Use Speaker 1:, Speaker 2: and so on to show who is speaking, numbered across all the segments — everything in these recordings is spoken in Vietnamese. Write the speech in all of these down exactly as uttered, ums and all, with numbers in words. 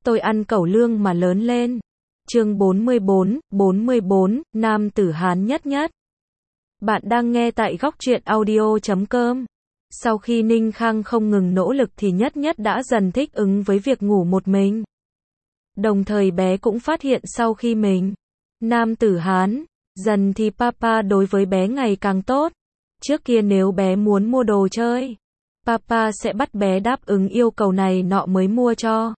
Speaker 1: Tôi ăn cẩu lương mà lớn lên. Chương bốn mươi bốn, bốn mươi bốn, Nam tử Hán nhất nhất. Bạn đang nghe tại góc truyện audio chấm com. Sau khi Ninh Khang không ngừng nỗ lực thì nhất nhất đã dần thích ứng với việc ngủ một mình. Đồng thời bé cũng phát hiện sau khi mình, Nam tử Hán, dần thì Papa đối với bé ngày càng tốt. Trước kia nếu bé muốn mua đồ chơi, Papa sẽ bắt bé đáp ứng yêu cầu này nọ mới mua cho.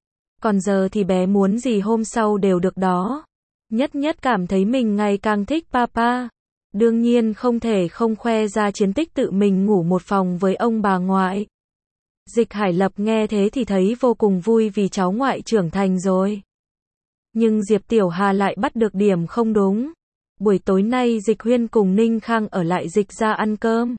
Speaker 1: Còn giờ thì bé muốn gì hôm sau đều được đó. Nhất nhất cảm thấy mình ngày càng thích Papa. Đương nhiên không thể không khoe ra chiến tích tự mình ngủ một phòng với ông bà ngoại. Dịch Hải Lập nghe thế thì thấy vô cùng vui vì cháu ngoại trưởng thành rồi. Nhưng Diệp Tiểu Hà lại bắt được điểm không đúng. Buổi tối nay Dịch Huyên cùng Ninh Khang ở lại Dịch ra ăn cơm.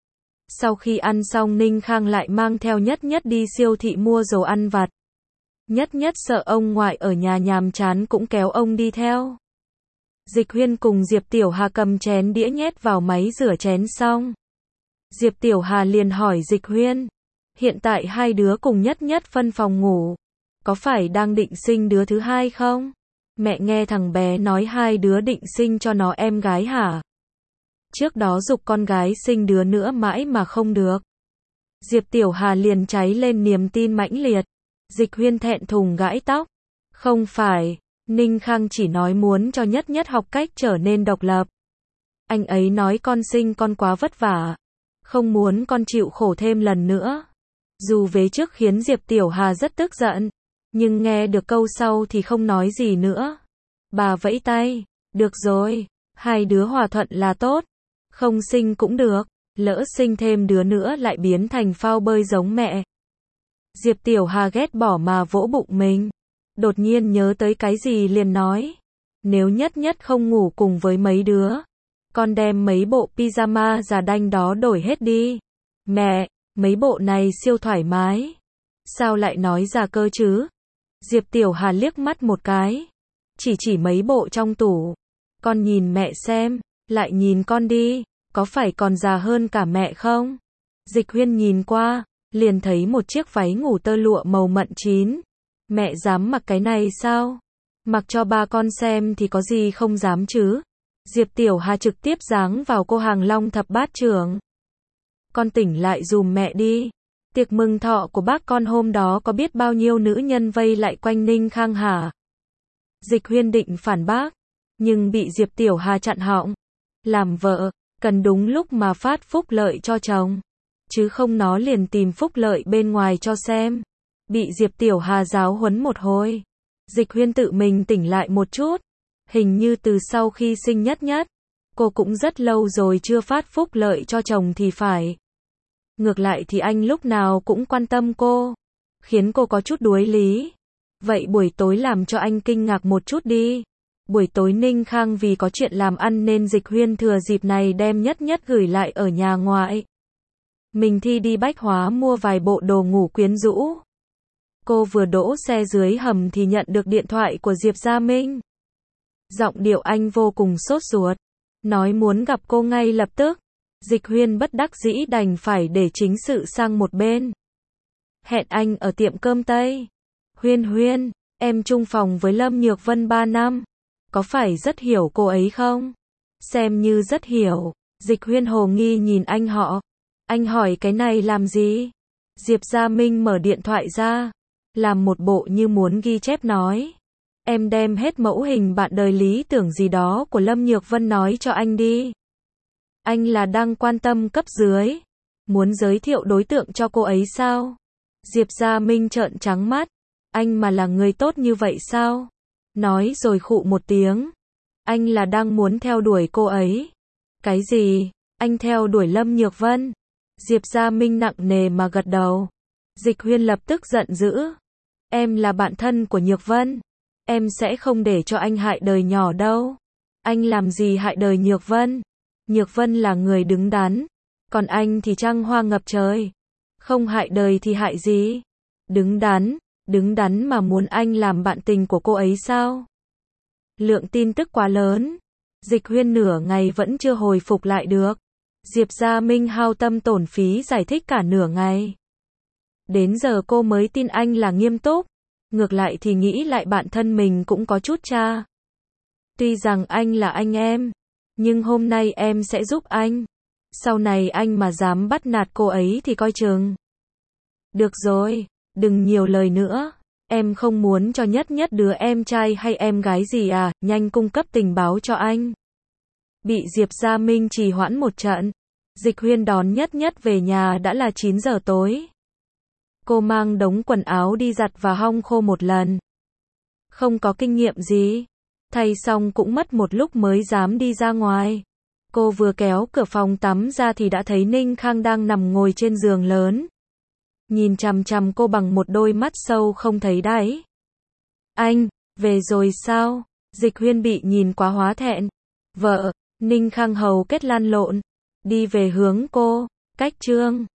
Speaker 1: Sau khi ăn xong Ninh Khang lại mang theo Nhất Nhất đi siêu thị mua đồ ăn vặt. Nhất Nhất sợ ông ngoại ở nhà nhàm chán cũng kéo ông đi theo. Dịch Huyên cùng Diệp Tiểu Hà cầm chén đĩa nhét vào máy rửa chén xong. Diệp Tiểu Hà liền hỏi Dịch Huyên, hiện tại hai đứa cùng Nhất Nhất phân phòng ngủ, có phải đang định sinh đứa thứ hai không? Mẹ nghe thằng bé nói hai đứa định sinh cho nó em gái hả? Trước đó giục con gái sinh đứa nữa mãi mà không được. Diệp Tiểu Hà liền cháy lên niềm tin mãnh liệt. Dịch Huyên thẹn thùng gãi tóc. Không phải, Ninh Khang chỉ nói muốn cho Nhất Nhất học cách trở nên độc lập. Anh ấy nói con sinh con quá vất vả, không muốn con chịu khổ thêm lần nữa. Dù vế trước khiến Diệp Tiểu Hà rất tức giận, nhưng nghe được câu sau thì không nói gì nữa. Bà vẫy tay, được rồi, hai đứa hòa thuận là tốt, không sinh cũng được, lỡ sinh thêm đứa nữa lại biến thành phao bơi giống mẹ. Diệp Tiểu Hà ghét bỏ mà vỗ bụng mình. Đột nhiên nhớ tới cái gì liền nói. Nếu Nhất Nhất không ngủ cùng với mấy đứa, con đem mấy bộ pyjama già đanh đó đổi hết đi. Mẹ, mấy bộ này siêu thoải mái. Sao lại nói ra cơ chứ? Diệp Tiểu Hà liếc mắt một cái. Chỉ chỉ mấy bộ trong tủ. Con nhìn mẹ xem, lại nhìn con đi, có phải còn già hơn cả mẹ không? Dịch Huyên nhìn qua, liền thấy một chiếc váy ngủ tơ lụa màu mận chín. Mẹ dám mặc cái này sao? Mặc cho ba con xem thì có gì không dám chứ? Diệp Tiểu Hà trực tiếp giáng vào cô hàng long thập bát trưởng. Con tỉnh lại dùm mẹ đi. Tiệc mừng thọ của bác con hôm đó có biết bao nhiêu nữ nhân vây lại quanh Ninh Khang hả? Dịch Huyên định phản bác, nhưng bị Diệp Tiểu Hà chặn họng. Làm vợ, cần đúng lúc mà phát phúc lợi cho chồng, chứ không nó liền tìm phúc lợi bên ngoài cho xem. Bị Diệp Tiểu Hà giáo huấn một hồi, Dịch Huyên tự mình tỉnh lại một chút. Hình như từ sau khi sinh Nhất Nhất, cô cũng rất lâu rồi chưa phát phúc lợi cho chồng thì phải. Ngược lại thì anh lúc nào cũng quan tâm cô, khiến cô có chút đuối lý. Vậy buổi tối làm cho anh kinh ngạc một chút đi. Buổi tối Ninh Khang vì có chuyện làm ăn nên Dịch Huyên thừa dịp này đem Nhất Nhất gửi lại ở nhà ngoại. Mình thì đi bách hóa mua vài bộ đồ ngủ quyến rũ. Cô vừa đỗ xe dưới hầm thì nhận được điện thoại của Diệp Gia Minh. Giọng điệu anh vô cùng sốt ruột, nói muốn gặp cô ngay lập tức. Dịch Huyên bất đắc dĩ đành phải để chính sự sang một bên. Hẹn anh ở tiệm cơm Tây. Huyên Huyên, em chung phòng với Lâm Nhược Vân ba năm. Có phải rất hiểu cô ấy không? Xem như rất hiểu. Dịch Huyên hồ nghi nhìn anh họ. Anh hỏi cái này làm gì? Diệp Gia Minh mở điện thoại ra, làm một bộ như muốn ghi chép nói. Em đem hết mẫu hình bạn đời lý tưởng gì đó của Lâm Nhược Vân nói cho anh đi. Anh là đang quan tâm cấp dưới, muốn giới thiệu đối tượng cho cô ấy sao? Diệp Gia Minh trợn trắng mắt. Anh mà là người tốt như vậy sao? Nói rồi khụ một tiếng. Anh là đang muốn theo đuổi cô ấy. Cái gì? Anh theo đuổi Lâm Nhược Vân? Diệp Gia Minh nặng nề mà gật đầu. Dịch Huyên lập tức giận dữ. Em là bạn thân của Nhược Vân. Em sẽ không để cho anh hại đời nhỏ đâu. Anh làm gì hại đời Nhược Vân? Nhược Vân là người đứng đắn. Còn anh thì trăng hoa ngập trời. Không hại đời thì hại gì? Đứng đắn, đứng đắn mà muốn anh làm bạn tình của cô ấy sao? Lượng tin tức quá lớn. Dịch Huyên nửa ngày vẫn chưa hồi phục lại được. Diệp Gia Minh hao tâm tổn phí giải thích cả nửa ngày. Đến giờ cô mới tin anh là nghiêm túc. Ngược lại thì nghĩ lại bản thân mình cũng có chút cha. Tuy rằng anh là anh em, nhưng hôm nay em sẽ giúp anh. Sau này anh mà dám bắt nạt cô ấy thì coi chừng. Được rồi, đừng nhiều lời nữa. Em không muốn cho Nhất Nhất đứa em trai hay em gái gì à, nhanh cung cấp tình báo cho anh. Bị Diệp Gia Minh trì hoãn một trận. Dịch Huyên đón Nhất Nhất về nhà đã là chín giờ tối. Cô mang đống quần áo đi giặt và hong khô một lần. Không có kinh nghiệm gì. Thay xong cũng mất một lúc mới dám đi ra ngoài. Cô vừa kéo cửa phòng tắm ra thì đã thấy Ninh Khang đang nằm ngồi trên giường lớn. Nhìn chằm chằm cô bằng một đôi mắt sâu không thấy đáy. Anh, về rồi sao? Dịch Huyên bị nhìn quá hóa thẹn. Vợ, Ninh Khang hầu kết lăn lộn. Đi về hướng cô. Cách Trương.